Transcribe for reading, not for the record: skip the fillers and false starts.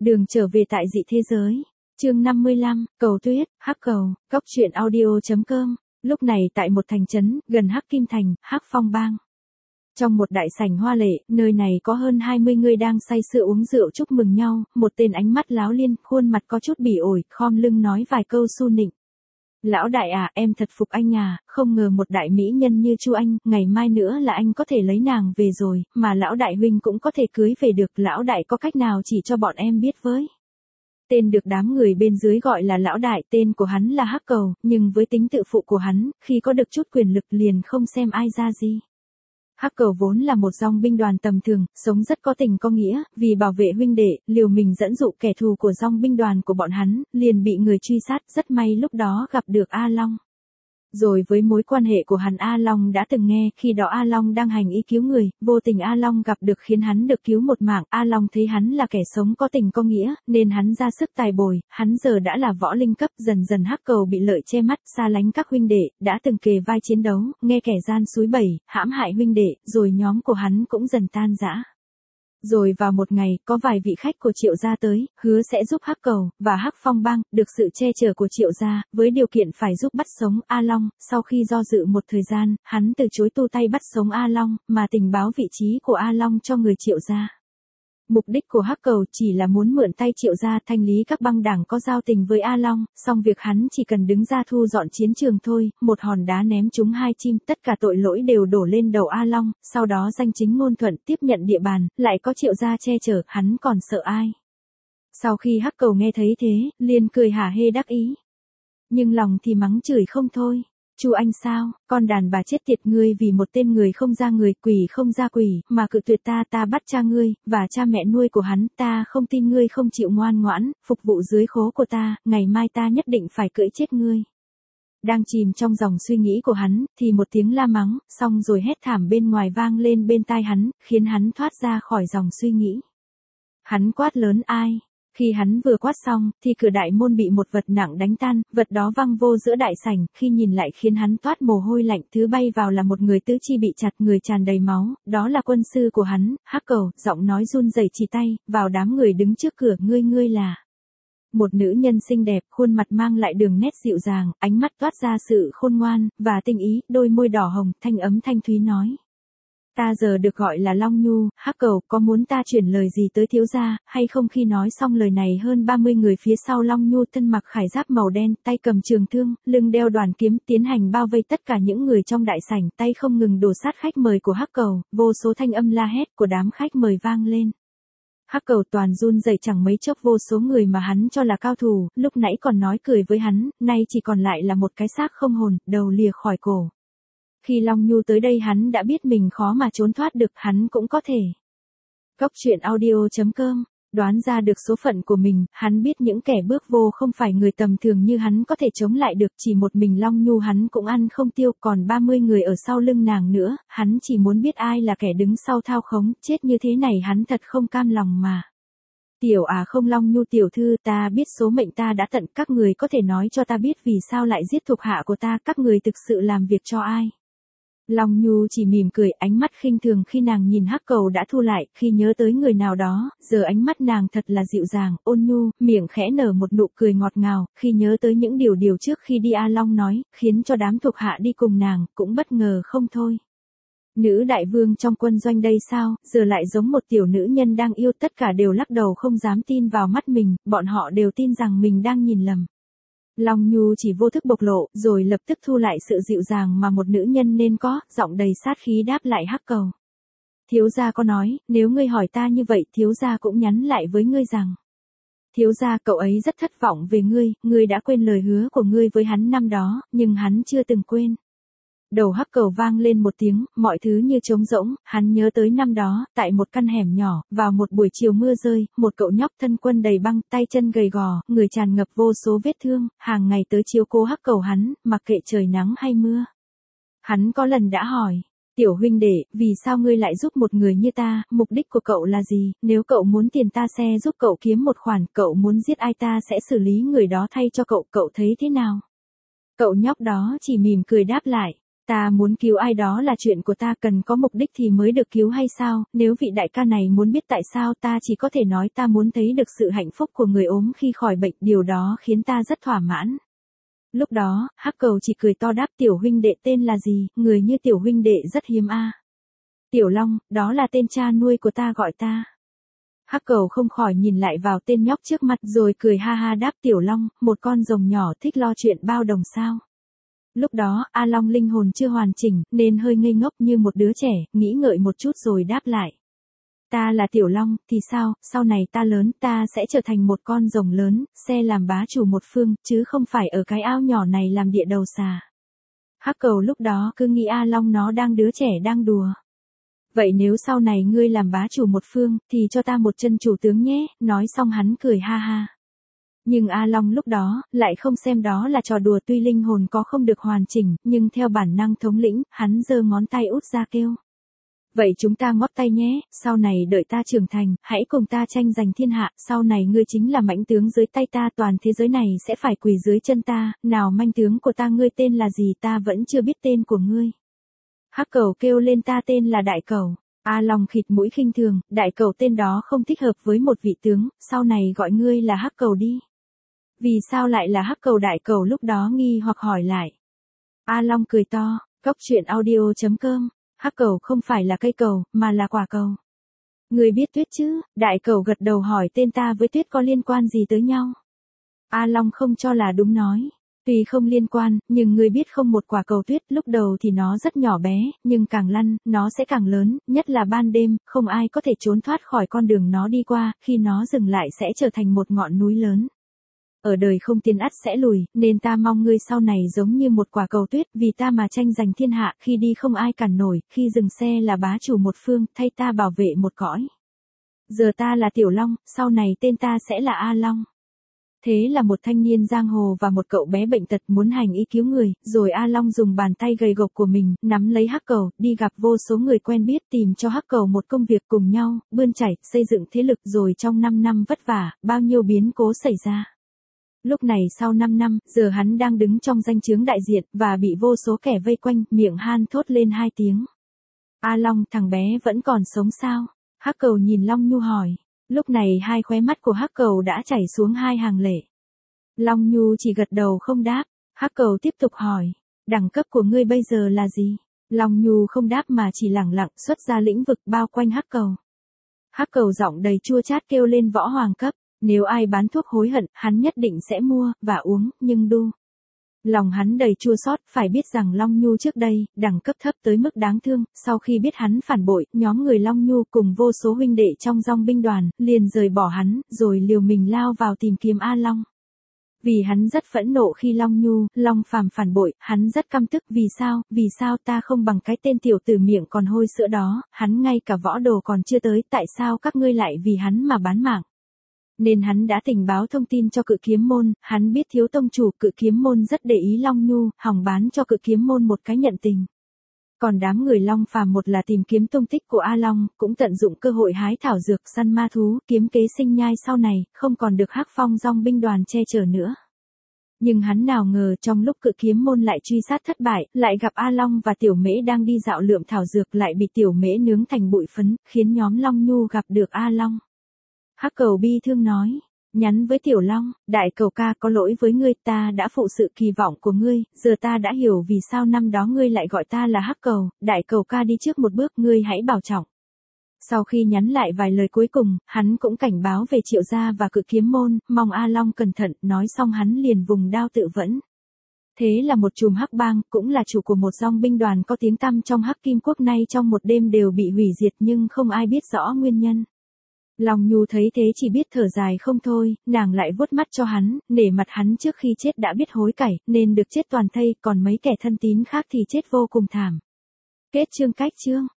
Đường trở về tại dị thế giới. Chương 55, Cầu Tuyết, Hắc Cầu, Cốc truyện audio.com. Lúc này tại một thành trấn, gần Hắc Kim Thành, Hắc Phong Bang. Trong một đại sảnh hoa lệ, nơi này có hơn 20 người đang say sưa uống rượu chúc mừng nhau, một tên ánh mắt láo liên, khuôn mặt có chút bỉ ổi, khom lưng nói vài câu su nịnh. Lão đại à, em thật phục anh à, không ngờ một đại mỹ nhân như Chu Anh, ngày mai nữa là anh có thể lấy nàng về rồi, mà lão đại huynh cũng có thể cưới về được, lão đại có cách nào chỉ cho bọn em biết với. Tên được đám người bên dưới gọi là lão đại, tên của hắn là Hắc Cầu, nhưng với tính tự phụ của hắn, khi có được chút quyền lực liền không xem ai ra gì. Hắc Cầu vốn là một dòng binh đoàn tầm thường, sống rất có tình có nghĩa, vì bảo vệ huynh đệ, liều mình dẫn dụ kẻ thù của dòng binh đoàn của bọn hắn, liền bị người truy sát, rất may lúc đó gặp được A Long. Rồi với mối quan hệ của hắn A Long đã từng nghe, khi đó A Long đang hành ý cứu người, vô tình A Long gặp được khiến hắn được cứu một mạng, A Long thấy hắn là kẻ sống có tình có nghĩa, nên hắn ra sức tài bồi, hắn giờ đã là võ linh cấp, dần dần Hắc Cầu bị lợi che mắt, xa lánh các huynh đệ, đã từng kề vai chiến đấu, nghe kẻ gian xúi bẩy, hãm hại huynh đệ, rồi nhóm của hắn cũng dần tan rã. Rồi vào một ngày, có vài vị khách của Triệu gia tới, hứa sẽ giúp Hắc Cầu, và Hắc Phong Bang, được sự che chở của Triệu gia, với điều kiện phải giúp bắt sống A Long, sau khi do dự một thời gian, hắn từ chối tu tay bắt sống A Long, mà tình báo vị trí của A Long cho người Triệu gia. Mục đích của Hắc Cầu chỉ là muốn mượn tay Triệu gia thanh lý các băng đảng có giao tình với A Long, song việc hắn chỉ cần đứng ra thu dọn chiến trường thôi, một hòn đá ném trúng hai chim, tất cả tội lỗi đều đổ lên đầu A Long, sau đó danh chính ngôn thuận tiếp nhận địa bàn, lại có Triệu gia che chở, hắn còn sợ ai. Sau khi Hắc Cầu nghe thấy thế, liền cười hả hê đắc ý. Nhưng lòng thì mắng chửi không thôi. Chu Anh sao, con đàn bà chết tiệt, ngươi vì một tên người không ra người, quỷ không ra quỷ, mà cự tuyệt ta, ta bắt cha ngươi, và cha mẹ nuôi của hắn, ta không tin ngươi không chịu ngoan ngoãn, phục vụ dưới khố của ta, ngày mai ta nhất định phải cưỡi chết ngươi. Đang chìm trong dòng suy nghĩ của hắn, thì một tiếng la mắng, xong rồi hét thảm bên ngoài vang lên bên tai hắn, khiến hắn thoát ra khỏi dòng suy nghĩ. Hắn quát lớn ai? Khi hắn vừa quát xong, thì cửa đại môn bị một vật nặng đánh tan, vật đó văng vô giữa đại sảnh, khi nhìn lại khiến hắn toát mồ hôi lạnh, thứ bay vào là một người tứ chi bị chặt, người tràn đầy máu, đó là quân sư của hắn, Hắc Cầu, giọng nói run rẩy chỉ tay, vào đám người đứng trước cửa, ngươi là. Một nữ nhân xinh đẹp, khuôn mặt mang lại đường nét dịu dàng, ánh mắt toát ra sự khôn ngoan, và tinh ý, đôi môi đỏ hồng, thanh ấm thanh thúy nói. Ta giờ được gọi là Long Nhu, Hắc Cầu, có muốn ta chuyển lời gì tới thiếu gia, hay không? Khi nói xong lời này hơn 30 người phía sau Long Nhu thân mặc khải giáp màu đen, tay cầm trường thương, lưng đeo đoàn kiếm, tiến hành bao vây tất cả những người trong đại sảnh, tay không ngừng đổ sát khách mời của Hắc Cầu, vô số thanh âm la hét của đám khách mời vang lên. Hắc Cầu toàn run rẩy, chẳng mấy chốc vô số người mà hắn cho là cao thủ, lúc nãy còn nói cười với hắn, nay chỉ còn lại là một cái xác không hồn, đầu lìa khỏi cổ. Khi Long Nhu tới đây hắn đã biết mình khó mà trốn thoát được, hắn cũng có thể. Cốc truyện audio.com, đoán ra được số phận của mình, hắn biết những kẻ bước vô không phải người tầm thường như hắn có thể chống lại được, chỉ một mình Long Nhu hắn cũng ăn không tiêu, còn 30 người ở sau lưng nàng nữa, hắn chỉ muốn biết ai là kẻ đứng sau thao khống, chết như thế này hắn thật không cam lòng mà. Tiểu à không, Long Nhu tiểu thư, ta biết số mệnh ta đã tận, các người có thể nói cho ta biết vì sao lại giết thuộc hạ của ta, các người thực sự làm việc cho ai? Long Nhu chỉ mỉm cười, ánh mắt khinh thường khi nàng nhìn Hắc Cầu đã thu lại, khi nhớ tới người nào đó, giờ ánh mắt nàng thật là dịu dàng, ôn nhu, miệng khẽ nở một nụ cười ngọt ngào, khi nhớ tới những điều trước khi đi A Long nói, khiến cho đám thuộc hạ đi cùng nàng, cũng bất ngờ không thôi. Nữ đại vương trong quân doanh đây sao, giờ lại giống một tiểu nữ nhân đang yêu, tất cả đều lắc đầu không dám tin vào mắt mình, bọn họ đều tin rằng mình đang nhìn lầm. Long Nhu chỉ vô thức bộc lộ, rồi lập tức thu lại sự dịu dàng mà một nữ nhân nên có, giọng đầy sát khí đáp lại Hắc Cầu. Thiếu gia có nói, nếu ngươi hỏi ta như vậy, thiếu gia cũng nhắn lại với ngươi rằng. Thiếu gia, cậu ấy rất thất vọng về ngươi đã quên lời hứa của ngươi với hắn năm đó, nhưng hắn chưa từng quên. Đầu Hắc Cầu vang lên một tiếng, mọi thứ như trống rỗng, hắn nhớ tới năm đó, tại một căn hẻm nhỏ, vào một buổi chiều mưa rơi, một cậu nhóc thân quân đầy băng, tay chân gầy gò, người tràn ngập vô số vết thương, hàng ngày tới chiếu cố Hắc Cầu hắn, mặc kệ trời nắng hay mưa. Hắn có lần đã hỏi, tiểu huynh đệ, vì sao ngươi lại giúp một người như ta, mục đích của cậu là gì, nếu cậu muốn tiền ta sẽ giúp cậu kiếm một khoản, cậu muốn giết ai ta sẽ xử lý người đó thay cho cậu, cậu thấy thế nào? Cậu nhóc đó chỉ mỉm cười đáp lại. Ta muốn cứu ai đó là chuyện của ta, cần có mục đích thì mới được cứu hay sao? Nếu vị đại ca này muốn biết tại sao, ta chỉ có thể nói ta muốn thấy được sự hạnh phúc của người ốm khi khỏi bệnh, điều đó khiến ta rất thỏa mãn. Lúc đó, Hắc Cầu chỉ cười to đáp, tiểu huynh đệ tên là gì, người như tiểu huynh đệ rất hiếm a. Tiểu Long, đó là tên cha nuôi của ta gọi ta. Hắc Cầu không khỏi nhìn lại vào tên nhóc trước mặt rồi cười ha ha đáp, Tiểu Long, một con rồng nhỏ thích lo chuyện bao đồng sao. Lúc đó, A Long linh hồn chưa hoàn chỉnh, nên hơi ngây ngốc như một đứa trẻ, nghĩ ngợi một chút rồi đáp lại. Ta là Tiểu Long, thì sao, sau này ta lớn, ta sẽ trở thành một con rồng lớn, sẽ làm bá chủ một phương, chứ không phải ở cái ao nhỏ này làm địa đầu xà. Hắc Cầu lúc đó cứ nghĩ A Long nó đang đứa trẻ đang đùa. Vậy nếu sau này ngươi làm bá chủ một phương, thì cho ta một chân chủ tướng nhé, nói xong hắn cười ha ha. Nhưng A Long lúc đó, lại không xem đó là trò đùa, tuy linh hồn có không được hoàn chỉnh, nhưng theo bản năng thống lĩnh, hắn giơ ngón tay út ra kêu. Vậy chúng ta ngót tay nhé, sau này đợi ta trưởng thành, hãy cùng ta tranh giành thiên hạ, sau này ngươi chính là mãnh tướng dưới tay ta, toàn thế giới này sẽ phải quỳ dưới chân ta, nào manh tướng của ta, ngươi tên là gì, ta vẫn chưa biết tên của ngươi. Hắc Cầu kêu lên, ta tên là Đại Cầu. A Long khịt mũi khinh thường, Đại Cầu tên đó không thích hợp với một vị tướng, sau này gọi ngươi là Hắc Cầu đi. Vì sao lại là Hắc Cầu? Đại Cầu lúc đó nghi hoặc hỏi lại. A Long cười to, coctruyện.audio.com, Hắc Cầu không phải là cây cầu, mà là quả cầu. Ngươi biết tuyết chứ? Đại Cầu gật đầu hỏi, tên ta với tuyết có liên quan gì tới nhau? A Long không cho là đúng nói. Tuy không liên quan, nhưng ngươi biết không, một quả cầu tuyết lúc đầu thì nó rất nhỏ bé, nhưng càng lăn, nó sẽ càng lớn, nhất là ban đêm, không ai có thể trốn thoát khỏi con đường nó đi qua, khi nó dừng lại sẽ trở thành một ngọn núi lớn. Ở đời không tiến ắt sẽ lùi, nên ta mong ngươi sau này giống như một quả cầu tuyết, vì ta mà tranh giành thiên hạ, khi đi không ai cản nổi, khi dừng xe là bá chủ một phương, thay ta bảo vệ một cõi. Giờ ta là Tiểu Long, sau này tên ta sẽ là A Long. Thế là một thanh niên giang hồ và một cậu bé bệnh tật muốn hành ý cứu người, rồi A Long dùng bàn tay gầy gộc của mình, nắm lấy Hắc Cầu, đi gặp vô số người quen biết, tìm cho Hắc Cầu một công việc, cùng nhau, bươn chải, xây dựng thế lực, rồi trong 5 năm vất vả, bao nhiêu biến cố xảy ra. Lúc này sau 5 năm, giờ hắn đang đứng trong danh chướng đại diện, và bị vô số kẻ vây quanh, miệng han thốt lên 2 tiếng. A Long, thằng bé vẫn còn sống sao? Hắc Cầu nhìn Long Nhu hỏi. Lúc này hai khóe mắt của Hắc Cầu đã chảy xuống 2 hàng lệ. Long Nhu chỉ gật đầu không đáp. Hắc Cầu tiếp tục hỏi, đẳng cấp của ngươi bây giờ là gì? Long Nhu không đáp mà chỉ lẳng lặng xuất ra lĩnh vực bao quanh Hắc Cầu. Hắc Cầu giọng đầy chua chát kêu lên, võ hoàng cấp. Nếu ai bán thuốc hối hận, hắn nhất định sẽ mua, và uống, nhưng đu. Lòng hắn đầy chua xót, phải biết rằng Long Nhu trước đây, đẳng cấp thấp tới mức đáng thương, sau khi biết hắn phản bội, nhóm người Long Nhu cùng vô số huynh đệ trong dòng binh đoàn, liền rời bỏ hắn, rồi liều mình lao vào tìm kiếm A Long. Vì hắn rất phẫn nộ khi Long Nhu, Long Phàm phản bội, hắn rất căm tức, vì sao ta không bằng cái tên tiểu tử miệng còn hôi sữa đó, hắn ngay cả võ đồ còn chưa tới, tại sao các ngươi lại vì hắn mà bán mạng? Nên hắn đã tình báo thông tin cho Cự Kiếm Môn, hắn biết thiếu tông chủ Cự Kiếm Môn rất để ý Long Nhu, hòng bán cho Cự Kiếm Môn một cái nhận tình. Còn đám người Long Phàm một là tìm kiếm tung tích của A Long, cũng tận dụng cơ hội hái thảo dược, săn ma thú, kiếm kế sinh nhai, sau này, không còn được Hắc Phong dòng binh đoàn che chở nữa. Nhưng hắn nào ngờ trong lúc Cự Kiếm Môn lại truy sát thất bại, lại gặp A Long và Tiểu Mễ đang đi dạo lượm thảo dược, lại bị Tiểu Mễ nướng thành bụi phấn, khiến nhóm Long Nhu gặp được A Long. Hắc Cầu bi thương nói, nhắn với Tiểu Long, Đại Cầu ca, có lỗi với ngươi, ta đã phụ sự kỳ vọng của ngươi, giờ ta đã hiểu vì sao năm đó ngươi lại gọi ta là Hắc Cầu, Đại Cầu ca đi trước một bước, ngươi hãy bảo trọng. Sau khi nhắn lại vài lời cuối cùng, hắn cũng cảnh báo về Triệu gia và Cự Kiếm Môn, mong A Long cẩn thận, nói xong hắn liền vùng đao tự vẫn. Thế là một chùm Hắc Bang, cũng là chủ của một dòng binh đoàn có tiếng tăm trong Hắc Kim Quốc, nay trong một đêm đều bị hủy diệt, nhưng không ai biết rõ nguyên nhân. Long Nhu thấy thế chỉ biết thở dài không thôi, nàng lại vuốt mắt cho hắn, nể mặt hắn trước khi chết đã biết hối cải, nên được chết toàn thây, còn mấy kẻ thân tín khác thì chết vô cùng thảm. Kết chương. Cách chương.